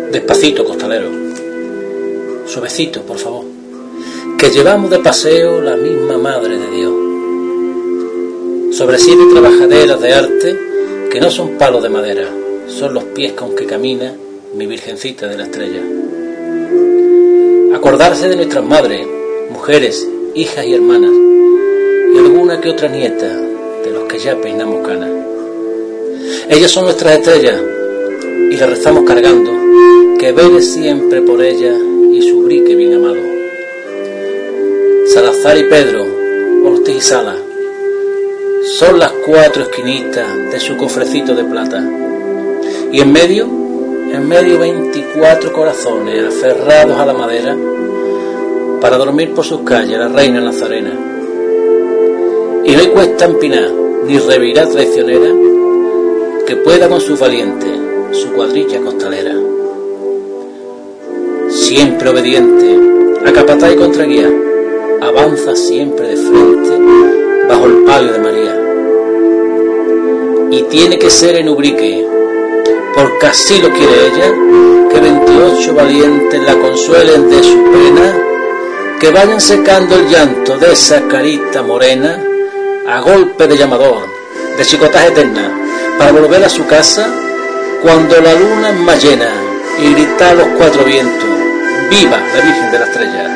Despacito, costalero, suavecito, por favor, que llevamos de paseo la misma Madre de Dios. Sobre 7 trabajaderas de arte que no son palos de madera, son los pies con que camina mi Virgencita de la Estrella. Acordarse de nuestras madres, mujeres, hijas y hermanas, y alguna que otra nieta de los que ya peinamos canas. Ellas son nuestras estrellas y las rezamos cargando, que vele siempre por ella y su brique bien amado. Salazar y Pedro, Ortiz y Sala, son las 4 esquinitas de su cofrecito de plata. Y en medio 24 corazones aferrados a la madera para dormir por sus calles la reina nazarena. Y no hay cuesta empinada ni revirá traicionera que pueda con sus valientes su cuadrilla costalera. Siempre obediente, a capataz y contraguía, avanza siempre de frente bajo el palio de María. Y tiene que ser en Ubrique, porque así lo quiere ella, que 28 valientes la consuelen de su pena, que vayan secando el llanto de esa carita morena a golpe de llamador, de chicotaje eterna, para volver a su casa cuando la luna es más llena y gritar a los 4 vientos: ¡viva la Virgen de la Estrella!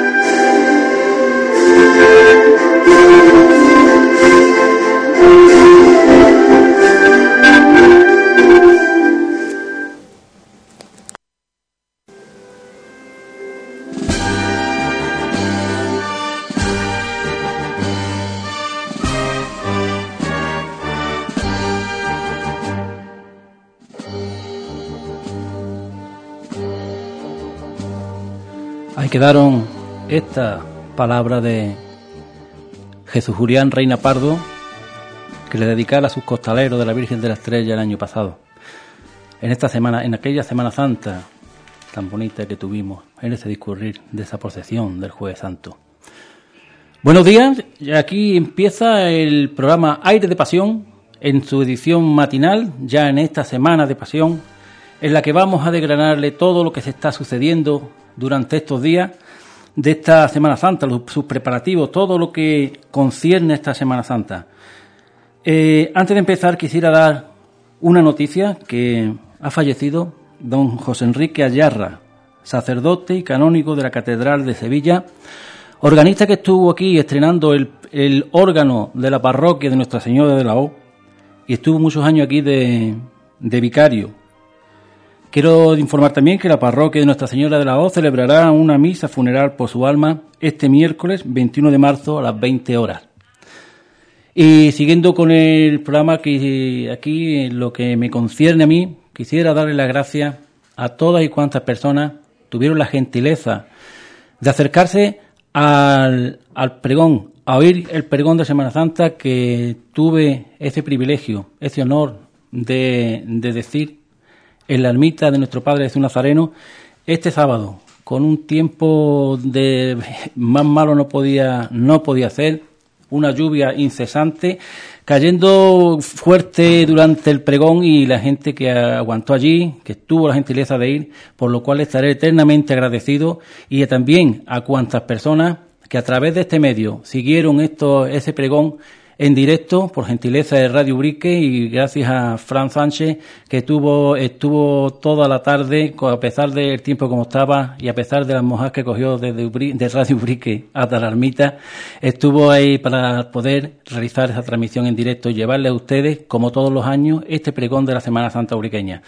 Ahí quedaron estas palabras de Jesús Julián Reina Pardo, que le dedicara a sus costaleros de la Virgen de la Estrella el año pasado, en esta semana, en aquella Semana Santa tan bonita que tuvimos, en ese discurrir de esa procesión del Jueves Santo. Buenos días, aquí empieza el programa Aire de Pasión en su edición matinal, ya en esta Semana de Pasión, en la que vamos a desgranarle todo lo que se está sucediendo durante estos días de esta Semana Santa, sus preparativos, todo lo que concierne a esta Semana Santa. Antes de empezar quisiera dar una noticia: que ha fallecido don José Enrique Ayarra, sacerdote y canónigo de la Catedral de Sevilla, organista que estuvo aquí estrenando el órgano de la parroquia de Nuestra Señora de la O, y estuvo muchos años aquí de vicario. Quiero informar también que la parroquia de Nuestra Señora de la O celebrará una misa funeral por su alma este miércoles 21 de marzo a las 20 horas. Y siguiendo con el programa, que aquí en lo que me concierne a mí, quisiera darle las gracias a todas y cuantas personas tuvieron la gentileza de acercarse al pregón, a oír el pregón de Semana Santa, que tuve ese privilegio, ese honor de decir en la ermita de nuestro Padre Jesús Nazareno este sábado, con un tiempo de más malo no podía ser, una lluvia incesante cayendo fuerte durante el pregón, y la gente que aguantó allí, que tuvo la gentileza de ir, por lo cual estaré eternamente agradecido, y también a cuantas personas que a través de este medio siguieron ese pregón en directo, por gentileza de Radio Ubrique, y gracias a Fran Sánchez, que estuvo toda la tarde, a pesar del tiempo como estaba y a pesar de las mojas que cogió de Radio Ubrique hasta la ermita, estuvo ahí para poder realizar esa transmisión en directo y llevarle a ustedes, como todos los años, este pregón de la Semana Santa ubriqueña.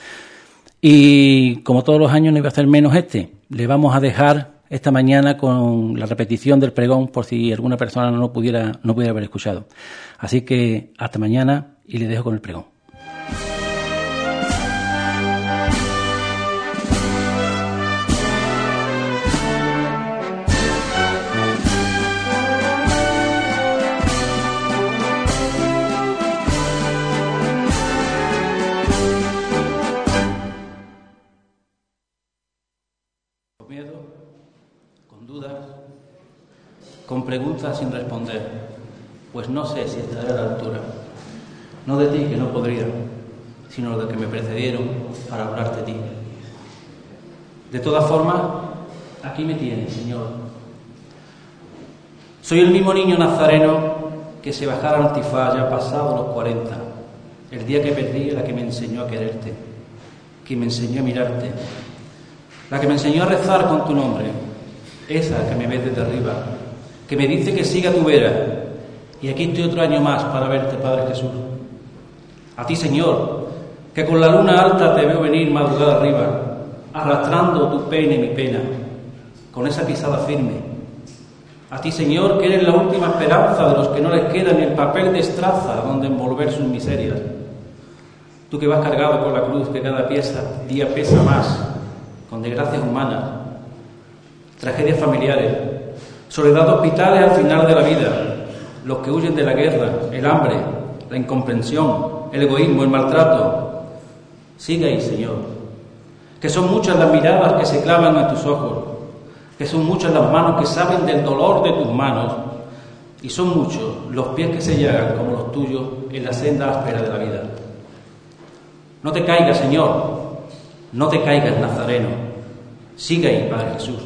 Y como todos los años no iba a ser menos le vamos a dejar esta mañana con la repetición del pregón, por si alguna persona no pudiera haber escuchado. Así que hasta mañana, y le dejo con el pregón. Con miedo, con dudas, con preguntas sin responder, pues no sé si estaré a la altura, no de ti, que no podría, sino de que me precedieron para hablarte de ti. De todas formas, aquí me tienes, Señor. Soy el mismo niño nazareno que se bajara al antifaz ya pasado los 40, el día que perdí a la que me enseñó a quererte, que me enseñó a mirarte, la que me enseñó a rezar con tu nombre, esa que me ves desde arriba, que me dice que siga tu vera. Y aquí estoy otro año más para verte, Padre Jesús. A ti, Señor, que con la luna alta te veo venir madrugada arriba, arrastrando tu pena y mi pena, con esa pisada firme. A ti, Señor, que eres la última esperanza de los que no les queda ni el papel de estraza donde envolver sus miserias. Tú que vas cargado con la cruz, que cada día pesa más, con desgracias humanas, tragedias familiares, soledad de hospitales al final de la vida, los que huyen de la guerra, el hambre, la incomprensión, el egoísmo, el maltrato. Sigue ahí, Señor, que son muchas las miradas que se clavan en tus ojos, que son muchas las manos que saben del dolor de tus manos, y son muchos los pies que se llagan como los tuyos en la senda áspera de la vida. No te caigas, Señor, no te caigas, Nazareno. Sigue ahí, Padre Jesús.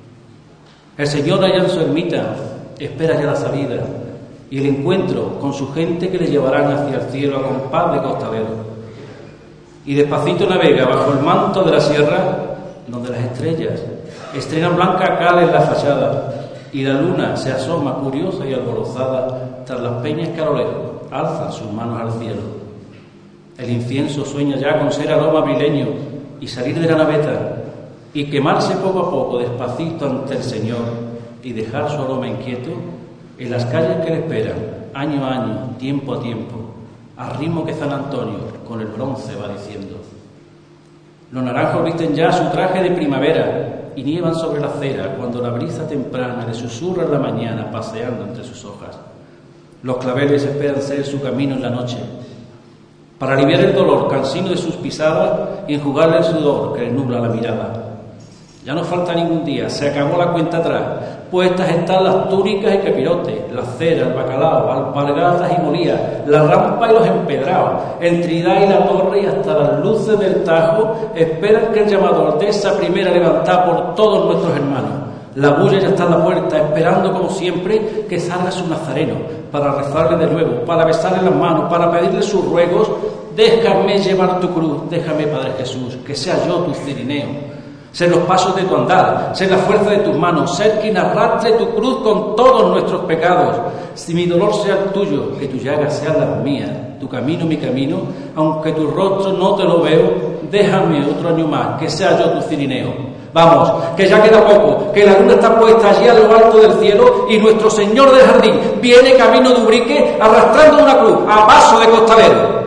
El Señor allá en su ermita espera ya la salida y el encuentro con su gente que le llevarán hacia el cielo a compás de costalero. Y despacito navega bajo el manto de la sierra, donde las estrellas estrenan blanca cal en la fachada y la luna se asoma curiosa y alborozada tras las peñas que a lo lejos alzan sus manos al cielo. El incienso sueña ya con ser aroma abrileño y salir de la naveta y quemarse poco a poco despacito ante el Señor y dejar su aroma inquieto en las calles que le esperan, año a año, tiempo a tiempo, al ritmo que San Antonio con el bronce va diciendo. Los naranjos visten ya su traje de primavera y nievan sobre la acera cuando la brisa temprana le susurra en la mañana paseando entre sus hojas. Los claveles esperan ser su camino en la noche, para aliviar el dolor cansino de sus pisadas y enjugarle el sudor que le nubla la mirada. Ya no falta ningún día, se acabó la cuenta atrás. Puestas están las túnicas y capirotes, la cera, el bacalao, alpargatas y molías, la rampa y los empedrados, el tridá y la torre y hasta las luces del Tajo esperan que el llamador de esa primera levantada por todos nuestros hermanos. La bulla ya está en la puerta, esperando como siempre que salga su nazareno, para rezarle de nuevo, para besarle las manos, para pedirle sus ruegos. Déjame llevar tu cruz, déjame, Padre Jesús, que sea yo tu cirineo. Ser los pasos de tu andar, ser la fuerza de tus manos, ser quien arrastre tu cruz con todos nuestros pecados. Si mi dolor sea el tuyo, que tus llagas sean las mías, tu camino mi camino, aunque tu rostro no te lo veo, déjame otro año más, que sea yo tu cirineo. Vamos, que ya queda poco, que la luna está puesta allí a lo alto del cielo y nuestro Señor del Jardín viene camino de Ubrique arrastrando una cruz a paso de costalero.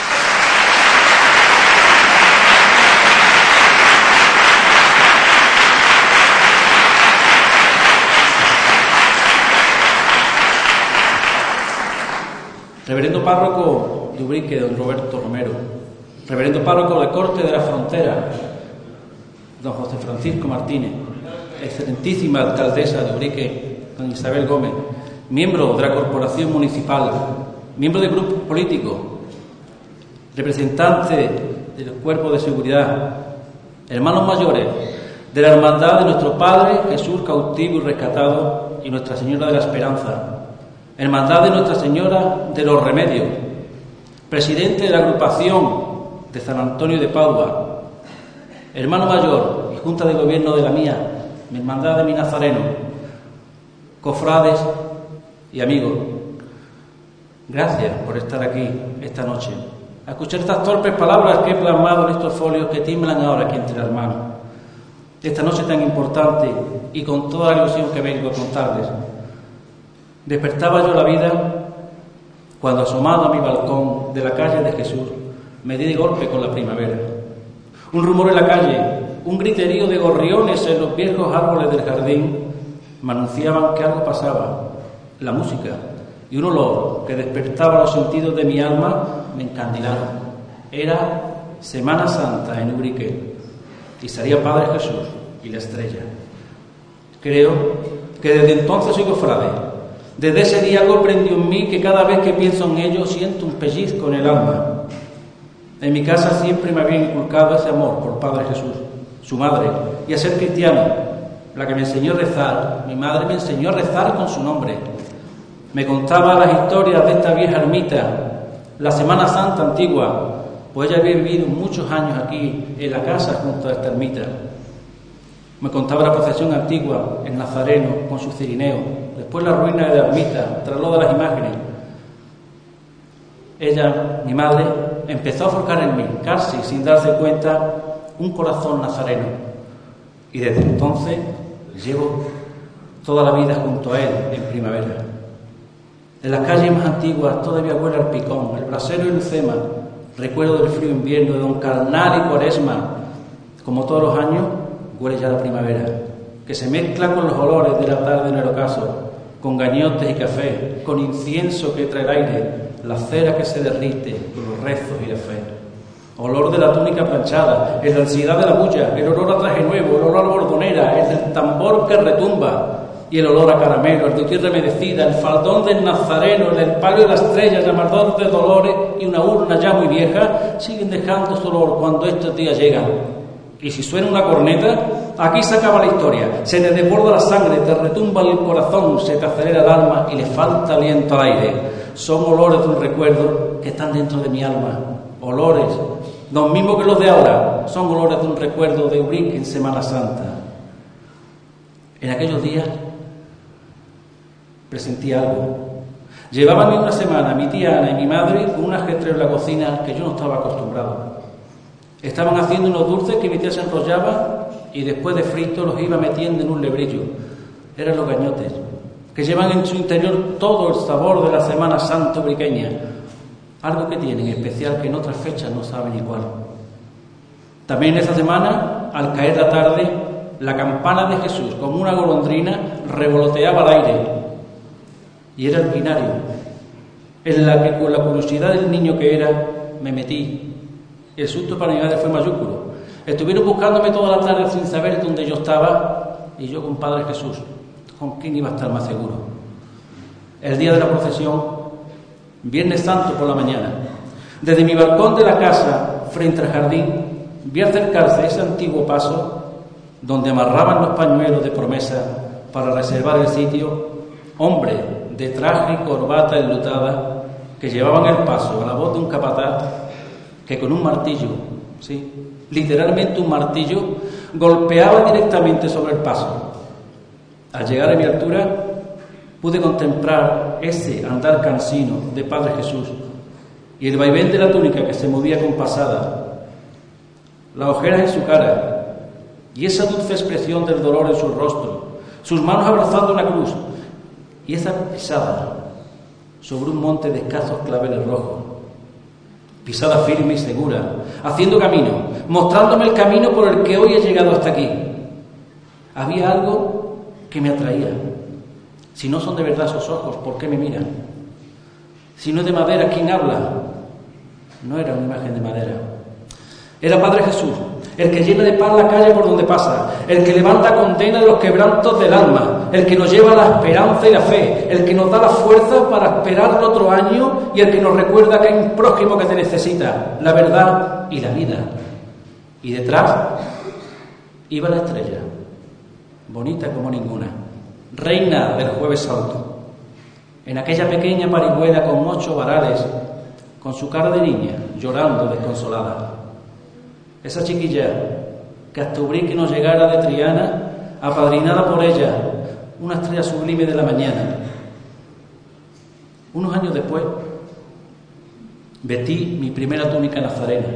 Reverendo párroco de Ubrique, don Roberto Romero. Reverendo párroco de Corte de la Frontera, don José Francisco Martínez. Excelentísima alcaldesa de Ubrique, don Isabel Gómez. Miembro de la Corporación Municipal, miembro de grupos políticos, representante del Cuerpo de Seguridad, hermanos mayores de la Hermandad de nuestro Padre Jesús cautivo y rescatado y Nuestra Señora de la Esperanza, Hermandad de Nuestra Señora de los Remedios, presidente de la agrupación de San Antonio de Padua, hermano mayor y junta de gobierno de la mía, mi hermandad de mi Nazareno, cofrades y amigos, gracias por estar aquí esta noche, a escuchar estas torpes palabras que he plasmado en estos folios que tiemblan ahora aquí entre las manos. Esta noche tan importante y con toda la ilusión que vengo a contarles. Despertaba yo la vida cuando, asomado a mi balcón de la calle de Jesús, me di de golpe con la primavera. Un rumor en la calle, un griterío de gorriones en los viejos árboles del jardín me anunciaban que algo pasaba. La música y un olor que despertaba los sentidos de mi alma me encandilaron. Era Semana Santa en Ubrique y salía Padre Jesús y la estrella. Creo que desde entonces soy cofrade. Desde ese día algo prendió en mí que cada vez que pienso en ello siento un pellizco en el alma. En mi casa siempre me había inculcado ese amor por Padre Jesús, su madre, y a ser cristiano, la que me enseñó a rezar. Mi madre me enseñó a rezar con su nombre. Me contaba las historias de esta vieja ermita, la Semana Santa antigua, pues ella había vivido muchos años aquí, en la casa junto a esta ermita. Me contaba la procesión antigua, el Nazareno con su cirineo, después la ruina de la ermita, traslado de las imágenes. Ella, mi madre, empezó a forjar en mí, casi sin darse cuenta, un corazón nazareno. Y desde entonces llevo toda la vida junto a él en primavera. En las calles más antiguas todavía huele al picón, el brasero y lucema. Recuerdo del frío invierno de don Carnal y Cuaresma. Como todos los años, huele ya la primavera, que se mezcla con los olores de la tarde en el ocaso, con gañotes y café, con incienso que trae el aire, la cera que se derrite con los rezos y la fe. Olor de la túnica planchada, el de la ansiedad de la bulla, el olor a traje nuevo, el olor a bordonera, el del tambor que retumba, y el olor a caramelo, el de tierra remedecida, el faldón del nazareno, el palio de la estrella, el llamador de dolores y una urna ya muy vieja siguen dejando su olor cuando estos días llegan. Y si suena una corneta, aquí se acaba la historia, se te desborda la sangre, te retumba el corazón, se te acelera el alma y le falta aliento al aire. Son olores de un recuerdo que están dentro de mi alma, olores, los mismos que los de ahora, son olores de un recuerdo de Ubrique en Semana Santa. En aquellos días presentí algo. Llevaban una semana mi tía Ana y mi madre con un ajetreo en la cocina que yo no estaba acostumbrado. Estaban haciendo unos dulces que mi tía se enrollaba y después de frito los iba metiendo en un lebrillo. Eran los gañotes, que llevan en su interior todo el sabor de la Semana Santa ubriqueña. Algo que tienen especial que en otras fechas no saben igual. También esa semana, al caer la tarde, la campana de Jesús, como una golondrina, revoloteaba al aire. Y era el binario, en la que con la curiosidad del niño que era, me metí. El susto para mi madre fue mayúsculo. Estuvieron buscándome toda la tarde sin saber dónde yo estaba, y yo con Padre Jesús, ¿con quién iba a estar más seguro? El día de la procesión, Viernes Santo por la mañana, desde mi balcón de la casa, frente al jardín, vi acercarse ese antiguo paso donde amarraban los pañuelos de promesa para reservar el sitio, hombres de traje y corbata enlutada que llevaban el paso a la voz de un capataz que con un martillo, sí, literalmente un martillo, golpeaba directamente sobre el paso. Al llegar a mi altura pude contemplar ese andar cansino de Padre Jesús y el vaivén de la túnica que se movía compasada, las ojeras en su cara y esa dulce expresión del dolor en su rostro, sus manos abrazando una cruz y esa pisada sobre un monte de escasos claveles rojos, pisada firme y segura, haciendo camino, mostrándome el camino por el que hoy he llegado hasta aquí. Había algo que me atraía. Si no son de verdad esos ojos, ¿por qué me miran? Si no es de madera, ¿quién habla? No era una imagen de madera. Era Padre Jesús, el que llena de paz la calle por donde pasa, el que levanta condena de los quebrantos del alma, el que nos lleva la esperanza y la fe, el que nos da la fuerza para esperar el otro año y el que nos recuerda que hay un prójimo que te necesita, la verdad y la vida. Y detrás iba la estrella, bonita como ninguna, reina del Jueves Santo, en aquella pequeña parihuela con 8 varales, con su cara de niña, llorando desconsolada. Esa chiquilla que hasta Ubrique nos llegara de Triana, apadrinada por ella, una estrella sublime de la mañana. Unos años después, vestí mi primera túnica nazarena.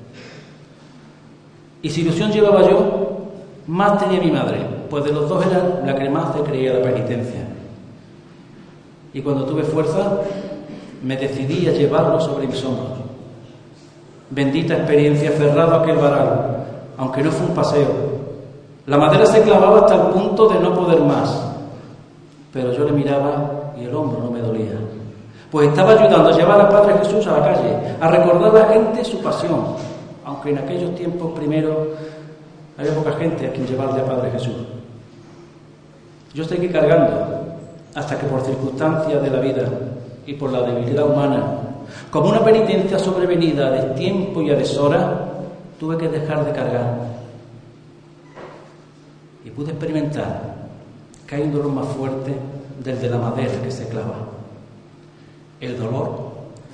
Y si ilusión llevaba yo, más tenía mi madre, pues de los dos era la que más se creía la penitencia. Y cuando tuve fuerza, me decidí a llevarlo sobre mis hombros. Bendita experiencia, aferrado a aquel varal, aunque no fue un paseo. La madera se clavaba hasta el punto de no poder más, pero yo le miraba y el hombro no me dolía, pues estaba ayudando a llevar a Padre Jesús a la calle, a recordar a la gente su pasión, aunque en aquellos tiempos primeros había poca gente a quien llevarle a Padre Jesús. Yo seguí cargando hasta que por circunstancias de la vida y por la debilidad humana, como una penitencia sobrevenida a destiempo y a deshora, tuve que dejar de cargar. y pude experimentar que hay un dolor más fuerte del de la madera que se clava. El dolor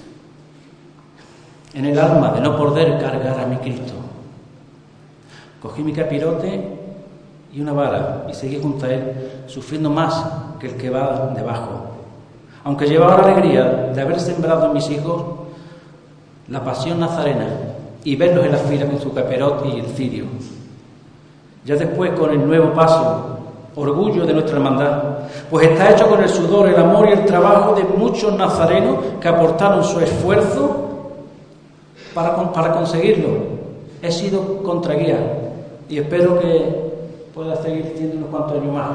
en el alma de no poder cargar a mi Cristo. Cogí mi capirote y una vara y seguí junto a él, sufriendo más que el que va debajo. Aunque llevaba la alegría de haber sembrado en mis hijos la pasión nazarena y verlos en la fila con su capirote y el cirio. Ya después, con el nuevo paso, orgullo de nuestra hermandad, pues está hecho con el sudor, el amor y el trabajo de muchos nazarenos que aportaron su esfuerzo para conseguirlo. He sido contraguía y espero que pueda seguir siendo unos cuantos años más.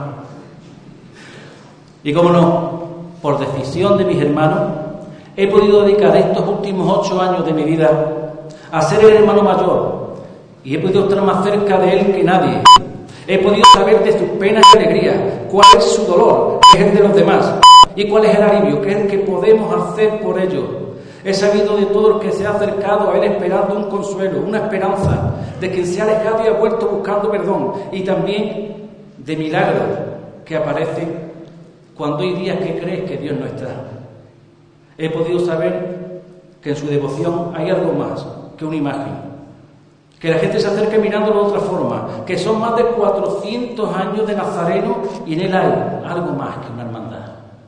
Y cómo no, por decisión de mis hermanos, he podido dedicar estos últimos 8 años de mi vida a ser el hermano mayor y he podido estar más cerca de él que nadie. He podido saber de sus penas y alegrías, cuál es su dolor, que es el de los demás, y cuál es el alivio, que es el que podemos hacer por ellos. He sabido de todo el que se ha acercado a él esperando un consuelo, una esperanza, de quien se ha alejado y ha vuelto buscando perdón, y también de milagros que aparecen cuando hay días que crees que Dios no está. He podido saber que en su devoción hay algo más que una imagen, que la gente se acerque mirándolo de otra forma, que son más de 400 años de Nazareno y en él hay algo más que una hermandad.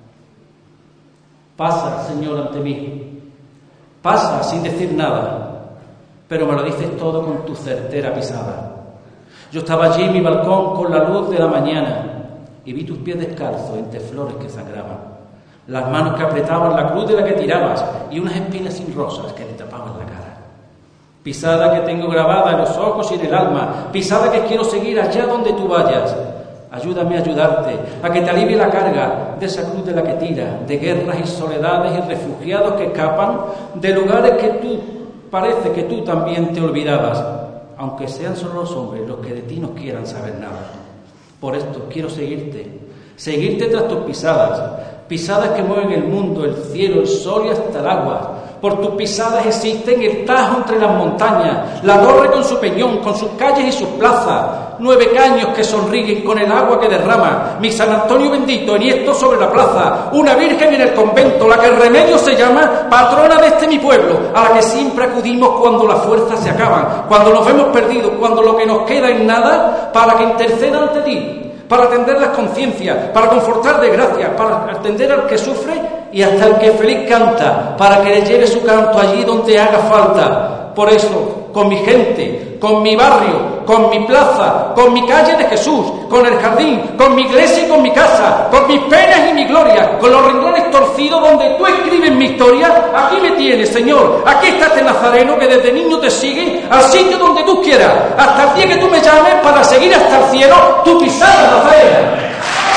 Pasa, Señor, ante mí. Pasa sin decir nada, pero me lo dices todo con tu certera pisada. Yo estaba allí en mi balcón con la luz de la mañana y vi tus pies descalzos entre flores que sangraban, las manos que apretaban la cruz de la que tirabas y unas espinas sin rosas que te tapaban la cara. Pisada que tengo grabada en los ojos y en el alma, pisada que quiero seguir allá donde tú vayas. Ayúdame a ayudarte, a que te alivie la carga de esa cruz de la que tira, de guerras y soledades y refugiados que escapan, de lugares que tú, parece que tú también te olvidabas, aunque sean solo los hombres los que de ti no quieran saber nada. Por esto quiero seguirte tras tus pisadas, pisadas que mueven el mundo, el cielo, el sol y hasta el agua. Por tus pisadas existen el Tajo entre las montañas, la torre con su peñón, con sus calles y sus plazas, 9 caños que sonríen con el agua que derrama, mi San Antonio bendito enhiesto sobre la plaza, una virgen en el convento, la que el remedio se llama patrona de este mi pueblo, a la que siempre acudimos cuando las fuerzas se acaban, cuando nos vemos perdidos, cuando lo que nos queda es nada, para que interceda ante ti, para atender las conciencias, para confortar de gracia, para atender al que sufre y hasta al que feliz canta, para que le lleve su canto allí donde haga falta. Por eso, con mi gente, con mi barrio, con mi plaza, con mi calle de Jesús, con el jardín, con mi iglesia y con mi casa, con mis penas y mi gloria, con los renglones torcidos donde tú escribes mi historia, aquí me tienes, Señor. Aquí está este nazareno que desde niño te sigue al sitio donde tú quieras, hasta el día que tú me llames para seguir hasta el cielo tu pisada, Nazareno.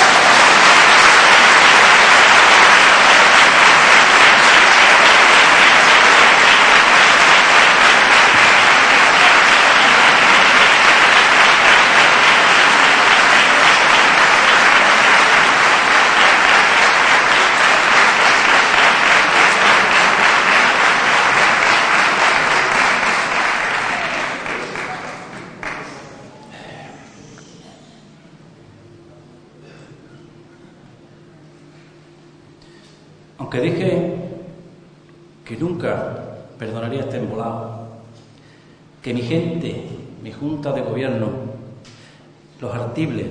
Aunque dije que nunca perdonaría este embolado, que mi gente, mi junta de gobierno, los artibles,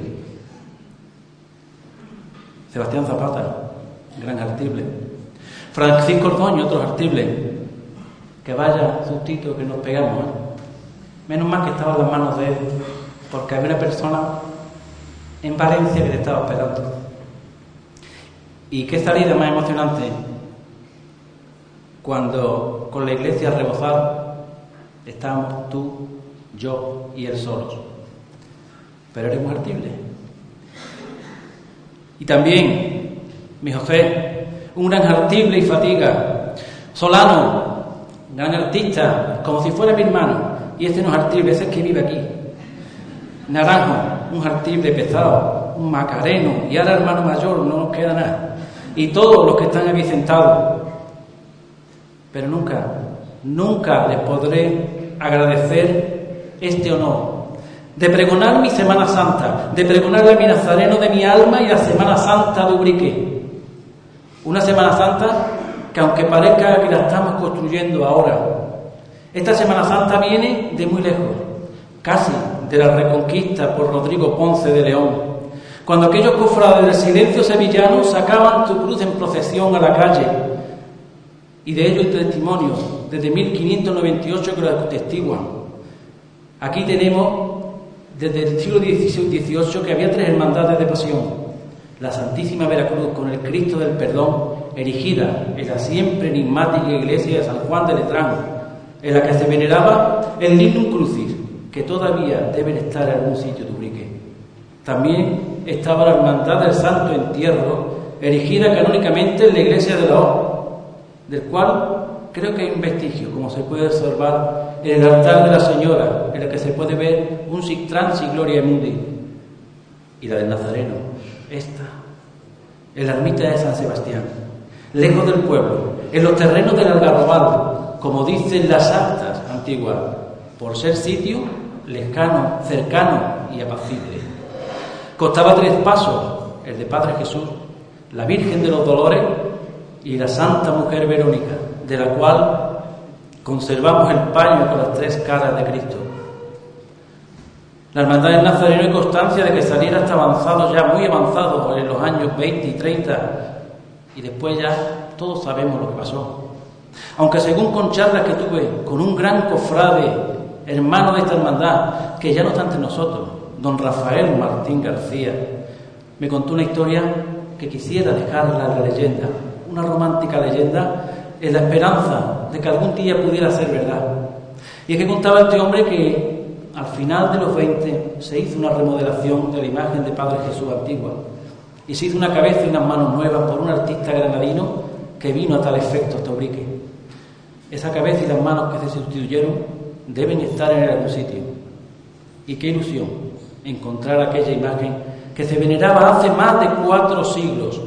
Sebastián Zapata, gran artible, Francisco Ordoño, otros artibles, que vaya sustito que nos pegamos, menos mal que estaba en las manos de él, porque había una persona en Valencia que te estaba esperando. Y qué salida más emocionante cuando con la iglesia a rebosar estábamos tú, yo y él solos. Pero éramos artibles. Y también mi José, un gran artible y fatiga. Solano, un gran artista, como si fuera mi hermano. Y este no es artible, ese es que vive aquí. Naranjo, un artible pesado, un macareno. Y ahora hermano mayor, no nos queda nada. Y todos los que están aquí sentados, pero nunca les podré agradecer este honor, de pregonar mi Semana Santa, de pregonarle a mi nazareno de mi alma y la Semana Santa de Ubrique. Una Semana Santa que, aunque parezca que la estamos construyendo ahora, esta Semana Santa viene de muy lejos, casi de la Reconquista por Rodrigo Ponce de León, cuando aquellos cofrades del silencio sevillano sacaban tu cruz en procesión a la calle, y de ello hay testimonio desde 1598 que lo atestiguan. Aquí tenemos desde el siglo XVIII que había 3 hermandades de pasión: la Santísima Veracruz con el Cristo del Perdón, erigida en la siempre enigmática iglesia de San Juan de Letrán, en la que se veneraba el Lignum Crucis, que todavía deben estar en algún sitio de Ubrique. También estaba la Hermandad del Santo Entierro, erigida canónicamente en la iglesia de la O, del cual creo que hay un vestigio, como se puede observar en el altar de la Señora, en el que se puede ver un Sic Transi Gloria Mundi. Y la del Nazareno, esta, en la ermita de San Sebastián, lejos del pueblo, en los terrenos del Algarrobal, como dicen las actas antiguas, por ser sitio lejano, cercano y apacible. Costaba 3 pasos, el de Padre Jesús, la Virgen de los Dolores y la Santa Mujer Verónica, de la cual conservamos el paño con las 3 caras de Cristo. La Hermandad del Nazareno hay constancia de que saliera hasta avanzados, ya muy avanzados, en los años 20 y 30, y después ya todos sabemos lo que pasó. Aunque según con charlas que tuve con un gran cofrade, hermano de esta hermandad, que ya no está entre nosotros, don Rafael Martín García, me contó una historia que quisiera dejarla en la leyenda, una romántica leyenda, en la esperanza de que algún día pudiera ser verdad. Y es que contaba este hombre que al final de los 20 se hizo una remodelación de la imagen de Padre Jesús antigua, y se hizo una cabeza y unas manos nuevas por un artista granadino que vino a tal efecto hasta Ubrique. Esa cabeza y las manos que se sustituyeron deben estar en algún sitio. Y qué ilusión encontrar aquella imagen que se veneraba hace más de 4 siglos.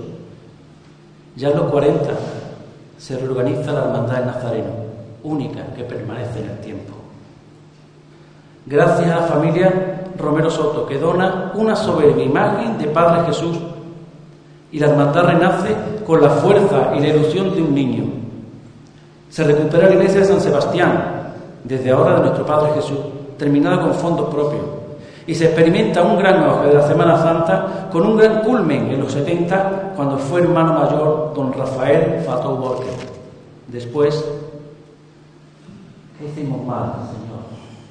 Ya en los 40 se reorganiza la Hermandad del Nazareno, única que permanece en el tiempo. Gracias a la familia Romero Soto, que dona una soberbia imagen de Padre Jesús, y la hermandad renace con la fuerza y la ilusión de un niño. Se recupera la iglesia de San Sebastián, desde ahora de nuestro Padre Jesús, terminada con fondos propios, y se experimenta un gran auge de la Semana Santa, con un gran culmen en los 70, cuando fue hermano mayor don Rafael Fatou Borges. Después, ¿qué hicimos mal, Señor?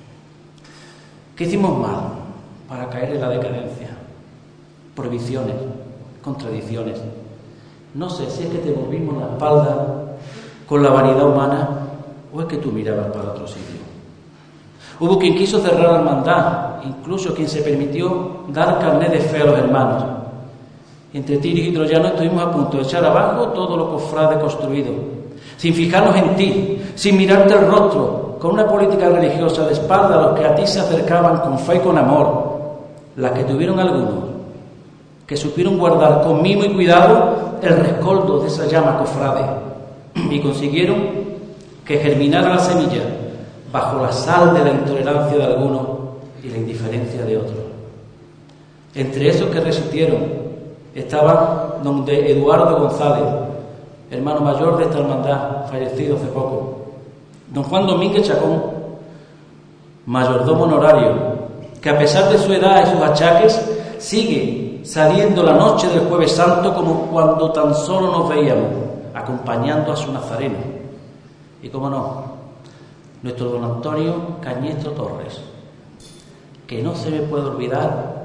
¿Qué hicimos mal para caer en la decadencia? Prohibiciones, contradicciones. No sé si es que te volvimos la espalda con la vanidad humana o es que tú mirabas para otro sitio. Hubo quien quiso cerrar la hermandad, incluso quien se permitió dar carnet de fe a los hermanos. Entre tiros y troyanos estuvimos a punto de echar abajo todo lo cofrade construido, sin fijarnos en ti, sin mirarte el rostro, con una política religiosa de espalda a los que a ti se acercaban con fe y con amor, las que tuvieron algunos, que supieron guardar con mimo y cuidado el rescoldo de esa llama cofrade y consiguieron que germinara la semilla bajo la sal de la intolerancia de algunos y la indiferencia de otros. Entre esos que resistieron estaba don Eduardo González, hermano mayor de esta hermandad, fallecido hace poco, don Juan Domínguez Chacón, mayordomo honorario, que a pesar de su edad y sus achaques sigue saliendo la noche del Jueves Santo como cuando tan solo nos veíamos, acompañando a su nazareno. Y cómo no, nuestro don Antonio Cañestro Torres, que no se me puede olvidar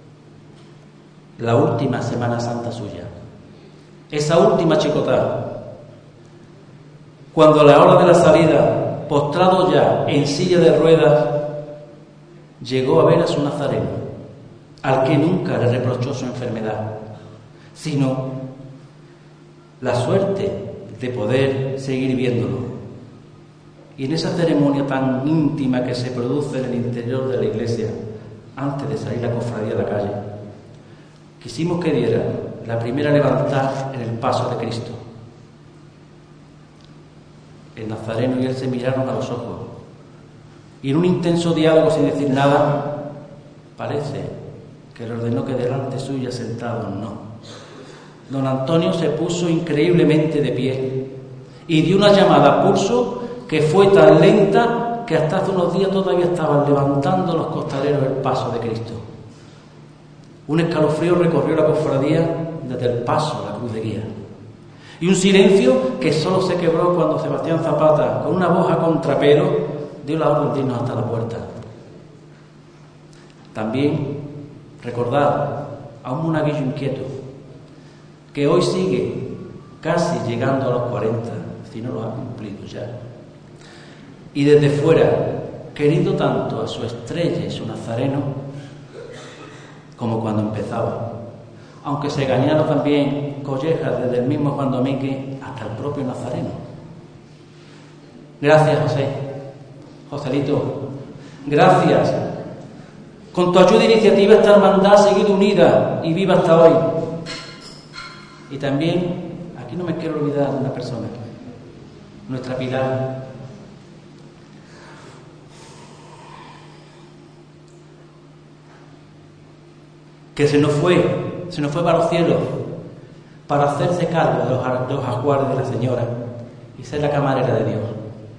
la última Semana Santa suya, esa última chicotada, cuando a la hora de la salida, postrado ya en silla de ruedas, llegó a ver a su nazareno, al que nunca le reprochó su enfermedad, sino la suerte de poder seguir viéndolo. Y en esa ceremonia tan íntima que se produce en el interior de la iglesia, antes de salir la cofradía a la calle, quisimos que diera la primera levantada en el paso de Cristo. El nazareno y él se miraron a los ojos, y en un intenso diálogo sin decir nada, Parece que le ordenó que delante suya sentado no. Don Antonio se puso increíblemente de pie y dio una llamada a pulso que fue tan lenta que hasta hace unos días todavía estaban levantando los costaleros el paso de Cristo. Un escalofrío recorrió la cofradía desde el paso a la cruz de guía. Y un silencio que solo se quebró cuando Sebastián Zapata, con una voz a contrapelo, dio la orden de irnos hasta la puerta. También recordar a un monaguillo inquieto que hoy sigue casi llegando a los 40, si no lo ha cumplido ya. Y desde fuera, queriendo tanto a su estrella y su nazareno como cuando empezaba, aunque se ganara también collejas desde el mismo Juan Domínguez hasta el propio Nazareno. Gracias, José. Joselito, gracias. Con tu ayuda e iniciativa esta hermandad ha seguido unida y viva hasta hoy. Y también, aquí no me quiero olvidar de una persona, nuestra Pilar. Que se nos fue para los cielos, para hacerse cargo de los ajuares de la Señora y ser la camarera de Dios.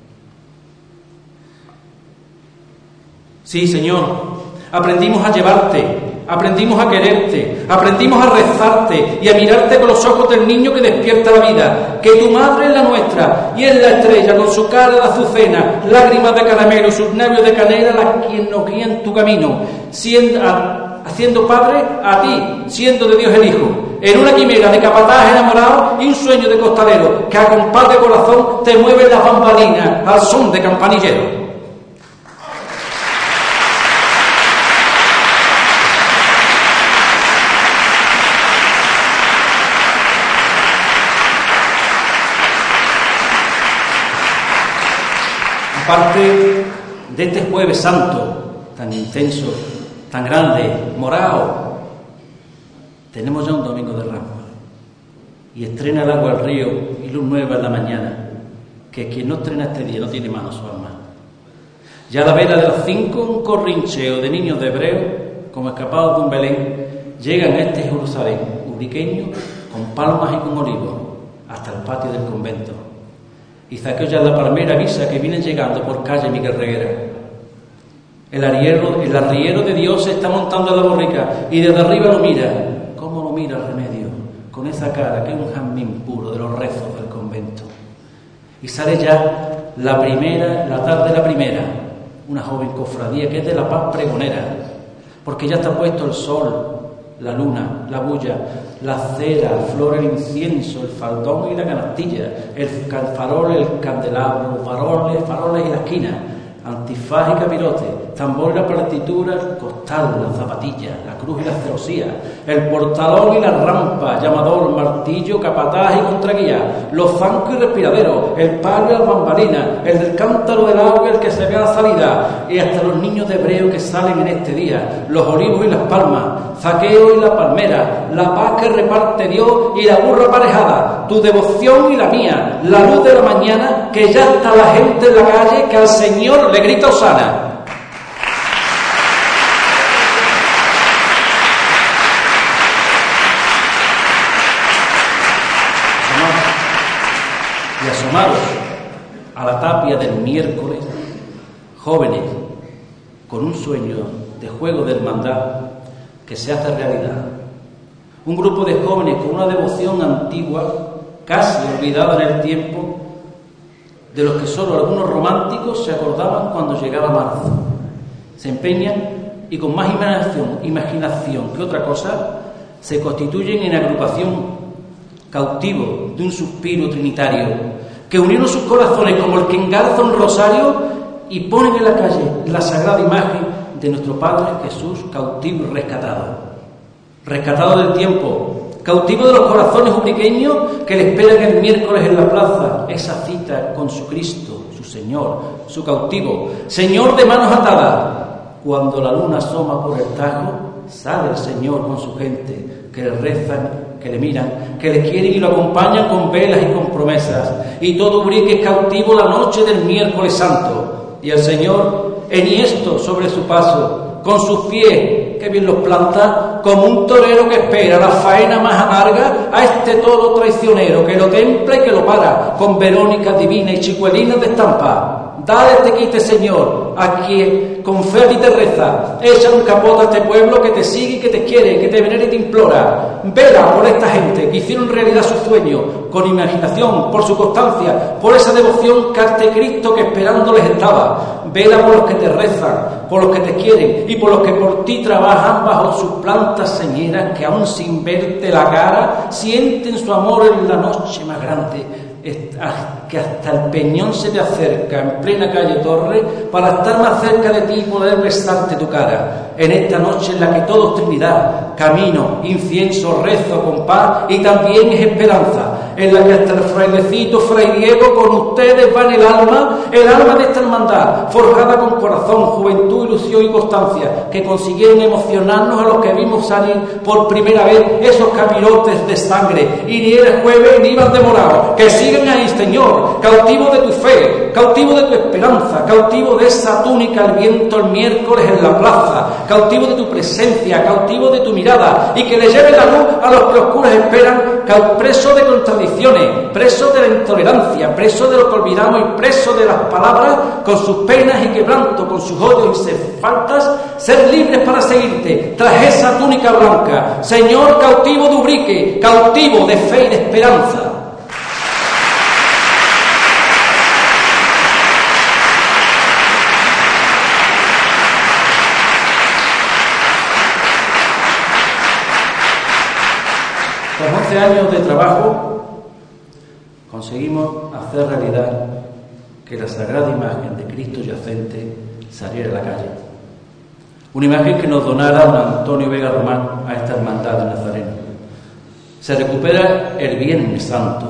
Sí, Señor, aprendimos a llevarte, aprendimos a quererte, aprendimos a rezarte y a mirarte con los ojos del niño que despierta la vida, que tu madre es la nuestra y es la estrella con su cara de azucena, lágrimas de caramelo, sus labios de canela, la quien nos guía en tu camino, haciendo padre a ti, siendo de Dios el Hijo, en una quimera de capataz enamorado y un sueño de costalero, que a compás de corazón te mueve las bambalinas al son de campanillero. Aparte de este Jueves Santo, tan intenso, tan grande, morado, tenemos ya un Domingo de Ramos y estrena el agua al río y luz nueva en la mañana, que quien no estrena este día no tiene mano a su alma. Ya a la vera de las 5, un corrincheo de niños de hebreo, como escapados de un Belén, llegan a este Jerusalén ubriqueño con palmas y con olivos hasta el patio del convento. Y Zaqueo ya en la palmera avisa que vienen llegando por calle Miguel Reguera. El arriero de Dios se está montando en la borrica y desde arriba lo mira. ¿Cómo lo mira el Remedio? Con esa cara que es un jazmín puro de los rezos del convento. Y sale ya la tarde de la primera, una joven cofradía que es de la paz pregonera, porque ya está puesto el sol, la luna, la bulla, la cera, la flor, el incienso, el faldón y la canastilla, el farol, el candelabro, los faroles y la esquina, antifaz y capirote, tambor y la partitura, el costal, la zapatilla, la cruz y la celosía, el portalón y la rampa, llamador, martillo, capataz y contraguía, los zancos y respiraderos, el palo y las bambalinas, el del cántaro del agua y el que se ve a la salida, y hasta los niños de hebreo que salen en este día, los olivos y las palmas, Zaqueo y la palmera, la paz que reparte Dios y la burra aparejada, tu devoción y la mía, la luz de la mañana, que ya está la gente en la calle que al Señor le grita hosana. Y asomaros a la tapia del miércoles, jóvenes con un sueño de juego de hermandad que se hace realidad. Un grupo de jóvenes con una devoción antigua, casi olvidada en el tiempo, de los que solo algunos románticos se acordaban cuando llegaba marzo. Se empeñan y con más imaginación que otra cosa, se constituyen en agrupación cautivo de un suspiro trinitario, que unieron sus corazones como el que engarza un rosario y ponen en la calle la sagrada imagen de nuestro Padre Jesús, cautivo y rescatado del tiempo, cautivo de los corazones ubriqueños que le esperan el miércoles en la plaza, esa cita con su Cristo, su Señor, su cautivo, Señor de manos atadas. Cuando la luna asoma por el tajo, sale el Señor con su gente, que le rezan, que le miran, que le quieren y lo acompañan con velas y con promesas. Y todo Ubrique es cautivo la noche del miércoles santo. Y el Señor, enhiesto sobre su paso, con sus pies qué bien los planta, como un torero que espera la faena más amarga a este toro traicionero que lo templa y que lo para, con verónicas divinas y chicuelinas de estampa. Dale te quite, Señor, a quien con fe a ti te reza. Echa un capote a este pueblo que te sigue y que te quiere, que te venera y te implora. Vela por esta gente que hicieron realidad sus sueños, con imaginación, por su constancia, por esa devoción que ante Cristo que esperándoles estaba. Vela por los que te rezan, por los que te quieren y por los que por ti trabajan bajo sus plantas señeras, que aún sin verte la cara sienten su amor en la noche más grande, que hasta el peñón se te acerca en plena calle Torre para estar más cerca de ti y poder besarte tu cara. En esta noche en la que todo es Trinidad, camino, incienso, rezo, compás y también es esperanza, en la que hasta el frailecito Fray Diego con ustedes va en el alma de esta hermandad, forjada con corazón, juventud, ilusión y constancia, que consiguieron emocionarnos a los que vimos salir por primera vez esos capirotes de sangre, y ni eres jueves ni ibas demorado, que siguen ahí, Señor, cautivo de tu fe, cautivo de tu esperanza, cautivo de esa túnica al viento el miércoles en la plaza, cautivo de tu presencia, cautivo de tu mirada, y que le lleve la luz a los que oscuros esperan, preso de contradicciones, preso de la intolerancia, preso de lo que olvidamos y preso de las palabras, con sus penas y quebranto, con sus odios y sus faltas, ser libres para seguirte tras esa túnica blanca. Señor, cautivo de Ubrique, cautivo de fe y de esperanza. Tras 11 años de trabajo, conseguimos hacer realidad que la sagrada imagen de Cristo yacente saliera a la calle. Una imagen que nos donara don Antonio Vega Román a esta hermandad de Nazareno. Se recupera el Viernes Santo.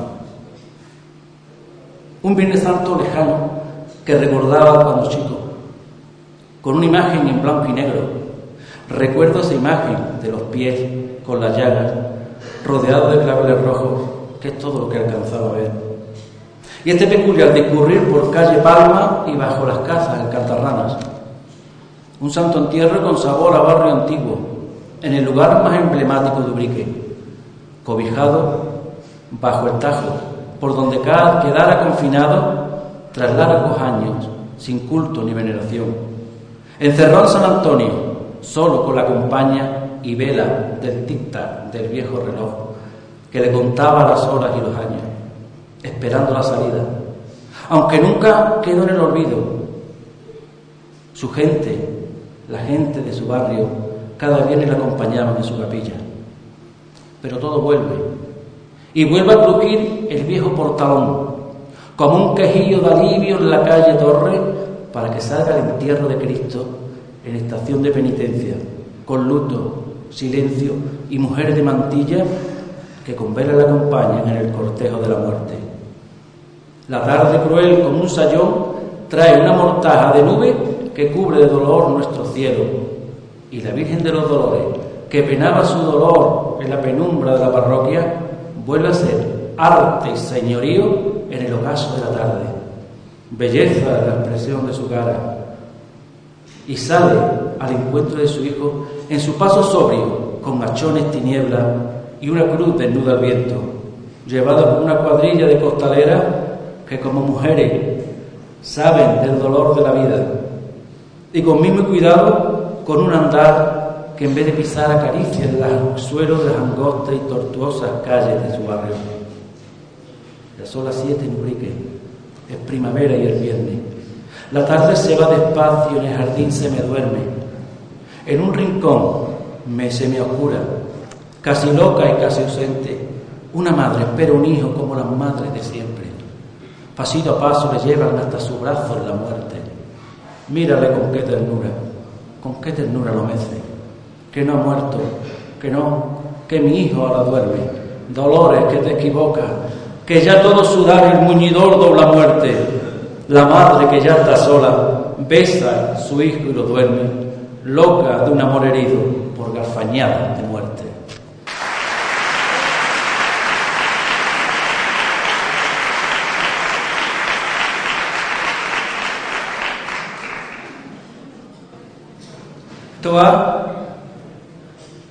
Un Viernes Santo lejano que recordaba cuando chico, con una imagen en blanco y negro. Recuerdo esa imagen de los pies con las llagas, rodeado de claveles rojos, que es todo lo que alcanzaba a ver. Y este peculiar discurrir por calle Palma y bajo las casas en Cantarranas. Un santo entierro con sabor a barrio antiguo, en el lugar más emblemático de Ubrique, cobijado bajo el Tajo, por donde quedara confinado tras largos años, sin culto ni veneración. Encerrado en San Antonio, solo con la compañía y vela del tic-tac del viejo reloj, que le contaba las horas y los años, esperando la salida, aunque nunca quedó en el olvido. Su gente, la gente de su barrio, cada viernes le acompañaban en su capilla. Pero todo vuelve, y vuelve a crujir el viejo portalón, como un quejillo de alivio en la calle Torre, para que salga el entierro de Cristo en estación de penitencia, con luto, silencio y mujeres de mantilla que con vela le acompañan en el cortejo de la muerte. La tarde cruel como un sayón trae una mortaja de nube que cubre de dolor nuestro cielo, y la Virgen de los Dolores, que penaba su dolor en la penumbra de la parroquia, vuelve a ser arte y señorío en el ocaso de la tarde, belleza de la expresión de su cara, y sale al encuentro de su hijo en su paso sobrio, con machones tinieblas y una cruz desnuda al viento, llevada por una cuadrilla de costaleras que como mujeres saben del dolor de la vida, y con mismo cuidado, con un andar que en vez de pisar acaricia el suelo de las angostas y tortuosas calles de su barrio. Ya son las 7 en Ubrique, es primavera y el viernes. La tarde se va despacio, en el jardín se me duerme. En un rincón se me oscura, casi loca y casi ausente, una madre espera un hijo como las madres de siempre. Pasito a paso le llevan hasta su brazo en la muerte. Mírale con qué ternura lo mece, que no ha muerto, que mi hijo ahora duerme. Dolores, que te equivocas, que ya todo sudar el muñidor dobla muerte. La madre que ya está sola besa a su hijo y lo duerme, loca de un amor herido por garfañadas de muerte. Esto va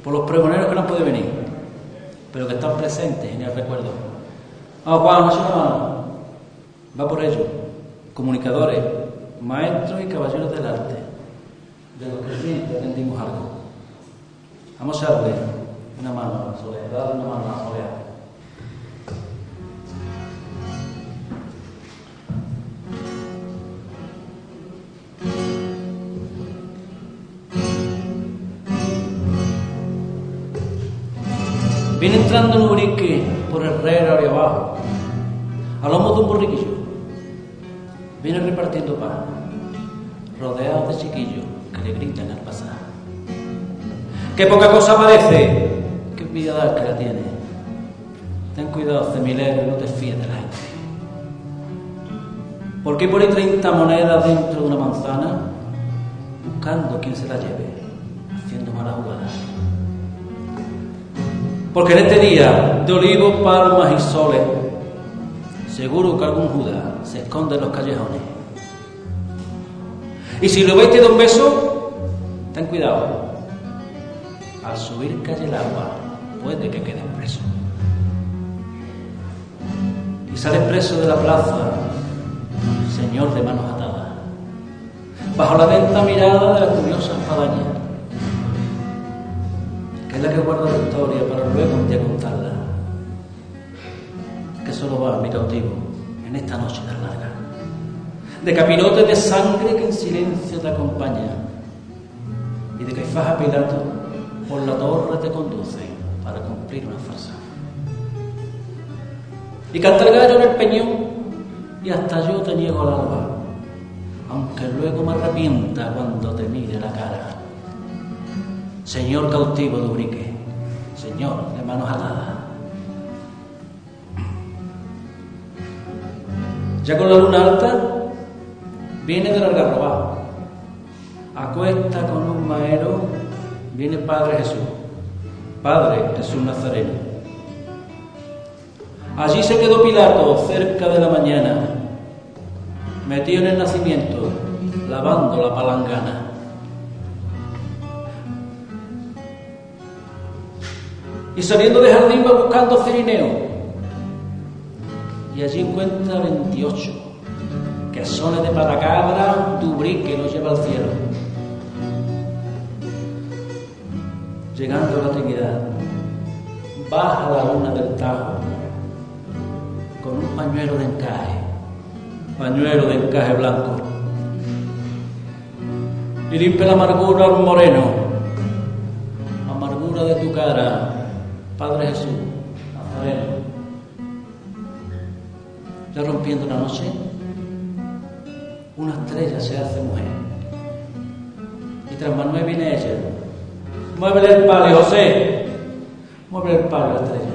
por los pregoneros que no han podido venir, pero que están presentes en el recuerdo. Juan, echa una mano. Va por ello. Comunicadores, maestros y caballeros del arte, de los que sí aprendimos algo. Vamos a darle una mano a la soledad, darle una mano a la soledad. Viene entrando en Ubrique por Herrera hacia abajo, a lomos de un borriquillo. Viene repartiendo pan, rodeado de chiquillos que le gritan al pasar. ¡Qué poca cosa parece! ¡Qué piedad que la tiene! Ten cuidado, cemilero, y no te fíes de la gente. ¿Por qué por ahí 30 monedas dentro de una manzana? Buscando quien se la lleve, haciendo mala jugada. Porque en este día de olivos, palmas y soles, seguro que algún Judas se esconde en los callejones. Y si lo veis te da un beso, ten cuidado. Al subir calle el agua, puede que quede preso. Y sale preso de la plaza, señor de manos atadas, bajo la atenta mirada de la curiosa espadaña, que es la que guarda la historia para luego un día contarla, que solo va a mi cautivo en esta noche tan larga, de capirotes de sangre que en silencio te acompaña, y de Caifás a Pilato por la torre te conduce para cumplir una farsa. Y canta el gallo en el peñón, y hasta yo te niego al alba, aunque luego me arrepienta cuando te mire la cara. Señor cautivo de Ubrique, señor de manos atadas. Ya con la luna alta, viene del Algarrobá. Acuesta con un maero, viene Padre Jesús Nazareno. Allí se quedó Pilato cerca de la mañana, metido en el nacimiento, lavando la palangana. Y saliendo de jardín va buscando Cirineo, y allí encuentra 28, que a sones de patacabra de Ubrique lo lleva al cielo. Llegando a la Trinidad, baja la luna del Tajo con un pañuelo de encaje blanco, y limpia la amargura al moreno, amargura de tu cara, Padre Jesús Nazareno. Ya rompiendo la noche, una estrella se hace mujer, y tras Manuel viene ella. Muévele el palio, José, muévele el palio a la estrella.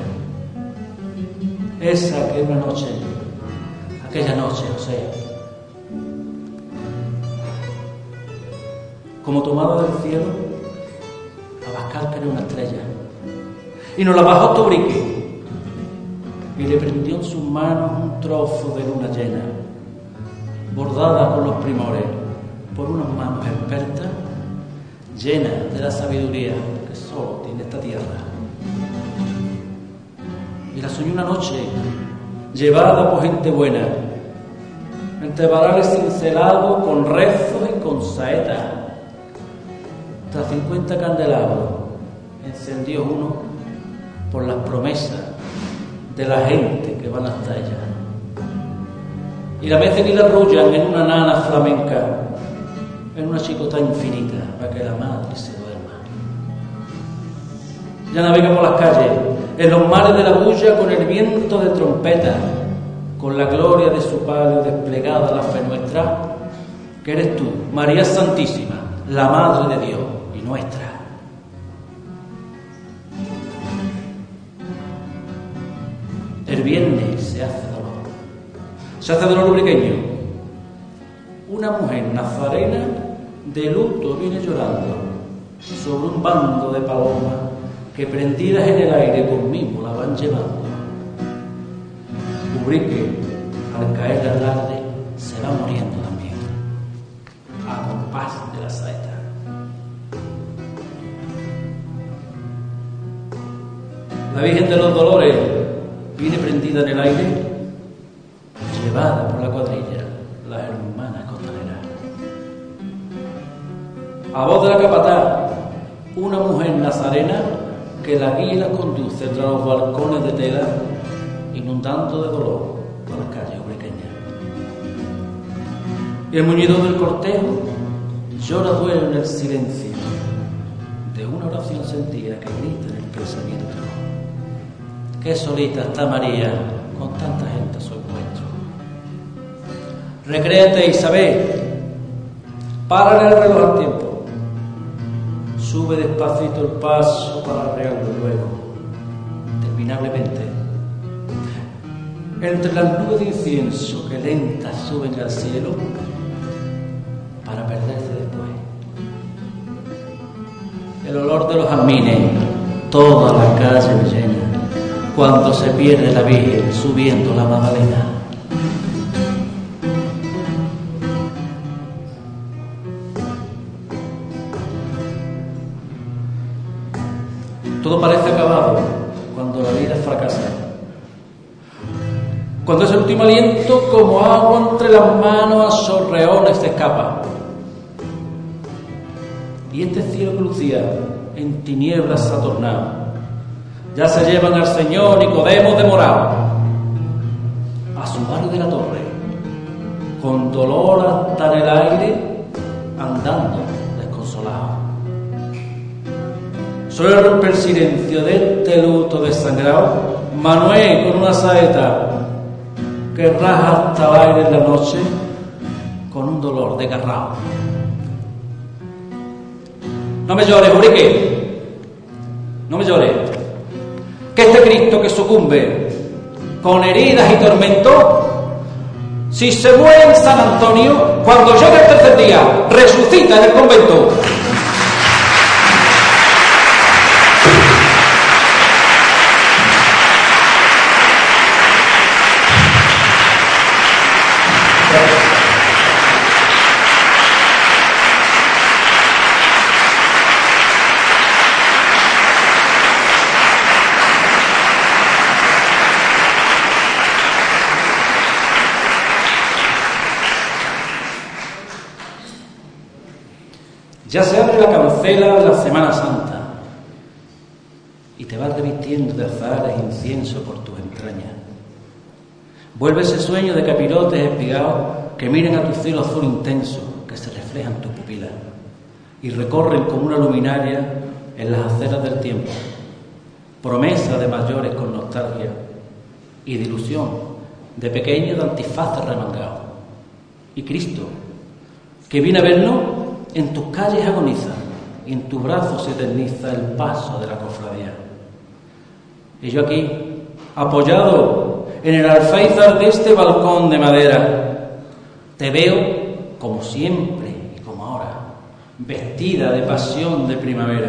Esa que una noche, aquella noche, José, como tomada del cielo, Abascal quería una estrella, y nos la bajó a Ubrique, y le prendió en sus manos un trozo de luna llena, bordada con los primores, por unas manos expertas, llena de la sabiduría que solo tiene esta tierra. Y la soñó una noche, llevada por gente buena, entre varales cincelados, con rezos y con saetas. Tras 50 candelabros, encendió uno por las promesas de la gente que van hasta ella. Y la mecen y la arrullan en una nana flamenca, en una chicota infinita, para que la madre se duerma. Ya navega por las calles, en los mares de la bulla, con el viento de trompeta, con la gloria de su palio desplegada la fe nuestra, que eres tú, María Santísima, la Madre de Dios y nuestra. El viernes se hace dolor ubriqueño. Una mujer nazarena de luto viene llorando sobre un bando de palomas que prendidas en el aire conmigo la van llevando. Ubrique, al caer la tarde, se va muriendo también, a compás de la saeta. La Virgen de los Dolores viene prendida en el aire, llevada por la cuadrilla, las hermanas costaleras. A voz de la capataz, una mujer nazarena que la guía y la conduce entre los balcones de tela, inundando de dolor por las calles obrequeñas. Y el muñidor del cortejo llora duelo en el silencio de una oración sentida que grita en el pensamiento. Qué solita está María con tanta gente a su encuentro. Recréate, Isabel, párale el reloj al tiempo. Sube despacito el paso para arrearlo luego, interminablemente. Entre las nubes de incienso que lentas suben al cielo para perderse después. El olor de los jazmines, toda la calle me llena, cuando se pierde la Virgen subiendo la Magdalena. Todo parece acabado cuando la vida fracasa. Cuando ese último aliento, como agua entre las manos, a sorreones se escapa. Y este cielo que lucía en tinieblas se ha tornado. Ya se llevan al Señor Nicodemo demorado a su barrio de la torre, con dolor hasta en el aire, andando desconsolado. Solo rompe el silencio de este luto desangrado Manuel con una saeta que raja hasta el aire en la noche con un dolor desgarrado. No me llores, Urique, no me llores, que este Cristo que sucumbe con heridas y tormento, si se muere en San Antonio, cuando llegue el tercer día, resucita en el convento. Ya se abre la cancela de la Semana Santa y te vas revistiendo de azares e incienso por tus entrañas. Vuelve ese sueño de capirotes espigados que miran a tu cielo azul intenso que se refleja en tus pupilas y recorren como una luminaria en las aceras del tiempo, promesa de mayores con nostalgia y de ilusión de pequeños de antifaces remangados. Y Cristo, que viene a vernos, en tus calles agoniza y en tus brazos se eterniza el paso de la cofradía. Y yo aquí, apoyado en el alféizar de este balcón de madera, te veo como siempre y como ahora, vestida de pasión de primavera.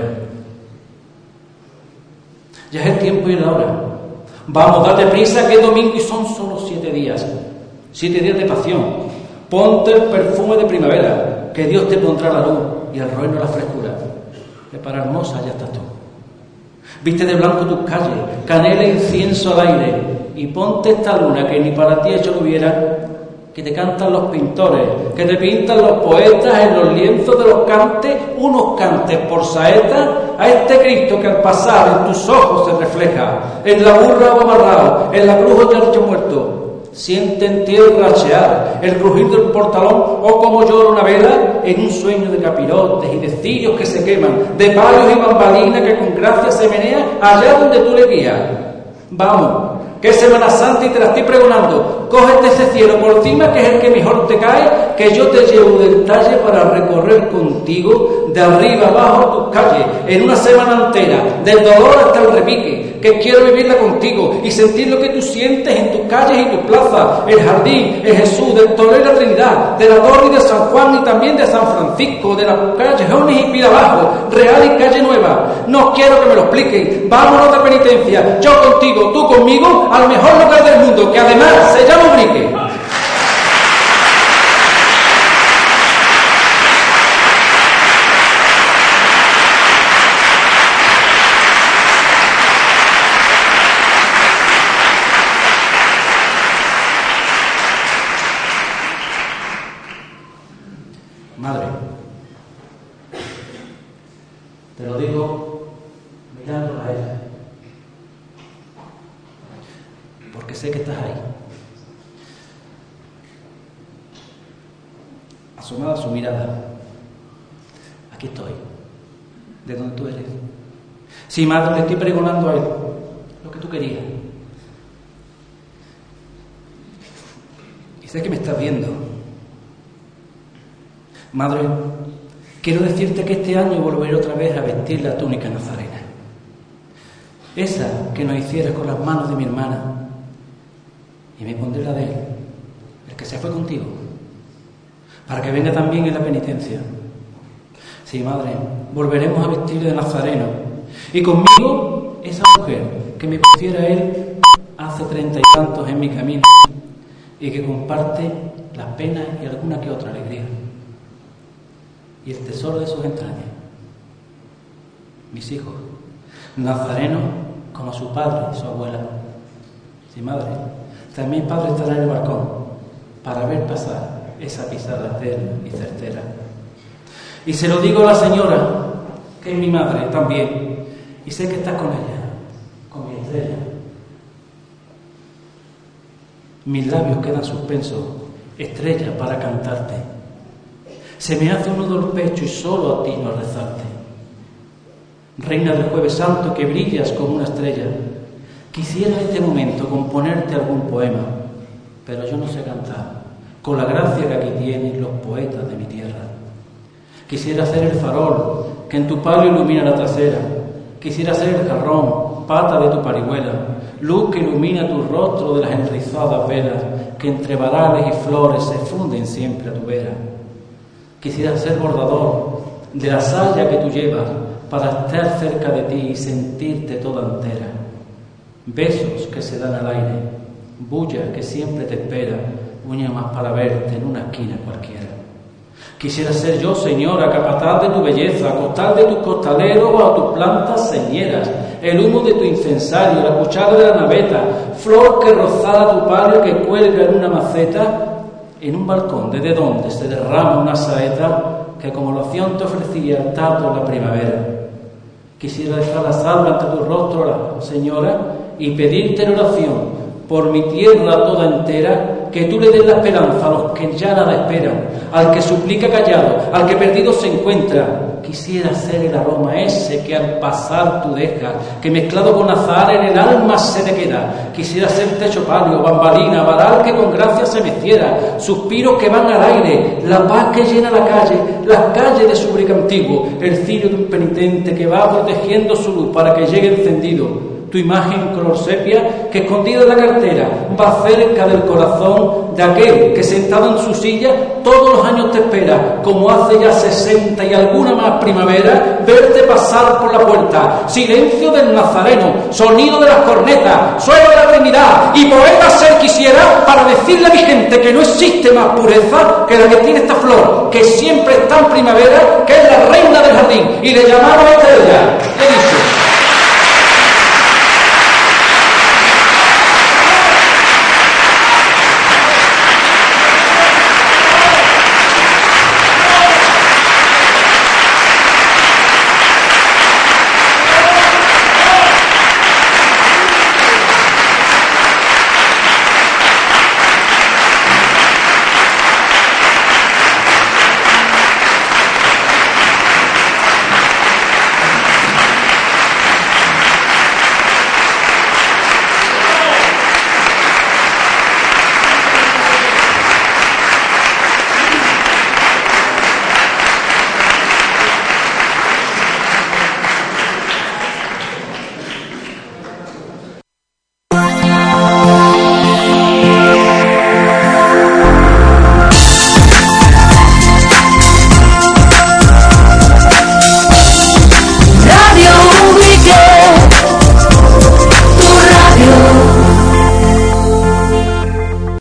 Ya es el tiempo y la hora. Vamos, date prisa que es domingo y son solo 7 días. 7 días de pasión. Ponte el perfume de primavera, que Dios te pondrá la luz y el reino la frescura. Que para hermosa ya estás tú. Viste de blanco tus calles, canela e incienso al aire, y ponte esta luna que ni para ti hecho lo hubiera, que te cantan los pintores, que te pintan los poetas en los lienzos de los cantes, unos cantes por saeta, a este Cristo que al pasar en tus ojos se refleja, en la burra o amarrado, en la cruz o ya hecho muerto. Siente en tierra achear el rugir del portalón o como llora una vela en un sueño de capirotes y de cirios que se queman, de palos y bambalinas que con gracia se menea allá donde tú le guías. Vamos, que es Semana Santa y te la estoy pregonando. Cógete ese cielo por encima que es el que mejor te cae, que yo te llevo del talle para recorrer contigo de arriba abajo tus calles en una semana entera, del dolor hasta el repique, que quiero vivirla contigo y sentir lo que tú sientes en tus calles y tus plazas, el jardín, el Jesús, del Torre y la Trinidad, de la Torre y de San Juan y también de San Francisco, de las calles Jones y Pira Abajo, Real y Calle Nueva. No quiero que me lo expliquen, vámonos de penitencia, yo contigo, tú conmigo, al mejor lugar del mundo, que además se llama Ubrique. sé que estás ahí. Asomada su mirada. Aquí estoy, de donde tú eres. Sí, madre, le estoy pregonando a él lo que tú querías. Y sé que me estás viendo. Madre, quiero decirte que este año volveré otra vez a vestir la túnica nazarena. Esa que nos hicieras con las manos de mi hermana. Y me pondré la de él, el que se fue contigo, para que venga también en la penitencia. Sí, madre, volveremos a vestirle de nazareno. Y conmigo, esa mujer que me pusiera él hace 30 y tantos en mi camino y que comparte las penas y alguna que otra alegría. Y el tesoro de sus entrañas. Mis hijos, nazarenos como su padre y su abuela. Sí, madre, también mi padre estará en el balcón para ver pasar esa pisada eterna y certera. Y se lo digo a la señora, que es mi madre también, y sé que estás con ella, con mi estrella. Mis labios quedan suspensos, estrella, para cantarte. Se me hace un nudo el pecho y solo a ti no rezarte. Reina del Jueves Santo que brillas como una estrella, quisiera en este momento componerte algún poema, pero yo no sé cantar, con la gracia que aquí tienen los poetas de mi tierra. Quisiera ser el farol que en tu palio ilumina la trasera. Quisiera ser el jarrón, pata de tu parihuela, luz que ilumina tu rostro de las enrizadas velas que entre varales y flores se funden siempre a tu vera. Quisiera ser bordador de la saya que tú llevas para estar cerca de ti y sentirte toda entera. Besos que se dan al aire, bulla que siempre te espera, uña más para verte en una esquina cualquiera. Quisiera ser yo, señora, capataz de tu belleza, costal de tus costaleros o a tus plantas señeras, el humo de tu incensario, la cuchara de la naveta, flor que rozara tu palio que cuelga en una maceta, en un balcón desde donde se derrama una saeta que como loción te ofrecía el tato la primavera. Quisiera dejar la salva ante tu rostro, señora, y pedirte en oración por mi tierra toda entera, que tú le des la esperanza a los que ya nada esperan, al que suplica callado, al que perdido se encuentra. Quisiera ser el aroma ese que al pasar tú dejas, que mezclado con azahar en el alma se te queda. Quisiera ser techo palio, bambalina, varal que con gracia se meciera, suspiros que van al aire, la paz que llena la calle, las calles de su brick antiguo, el cirio de un penitente que va protegiendo su luz para que llegue encendido. Tu imagen color sepia que escondida en la cartera va cerca del corazón de aquel que sentado en su silla todos los años te espera, como hace ya 60 y alguna más primavera, verte pasar por la puerta. Silencio del nazareno, sonido de las cornetas, suelo de la Trinidad y poeta ser quisiera para decirle a mi gente que no existe más pureza que la que tiene esta flor, que siempre está en primavera, que es la reina del jardín, y le llamaron a ella. ¿Qué dice?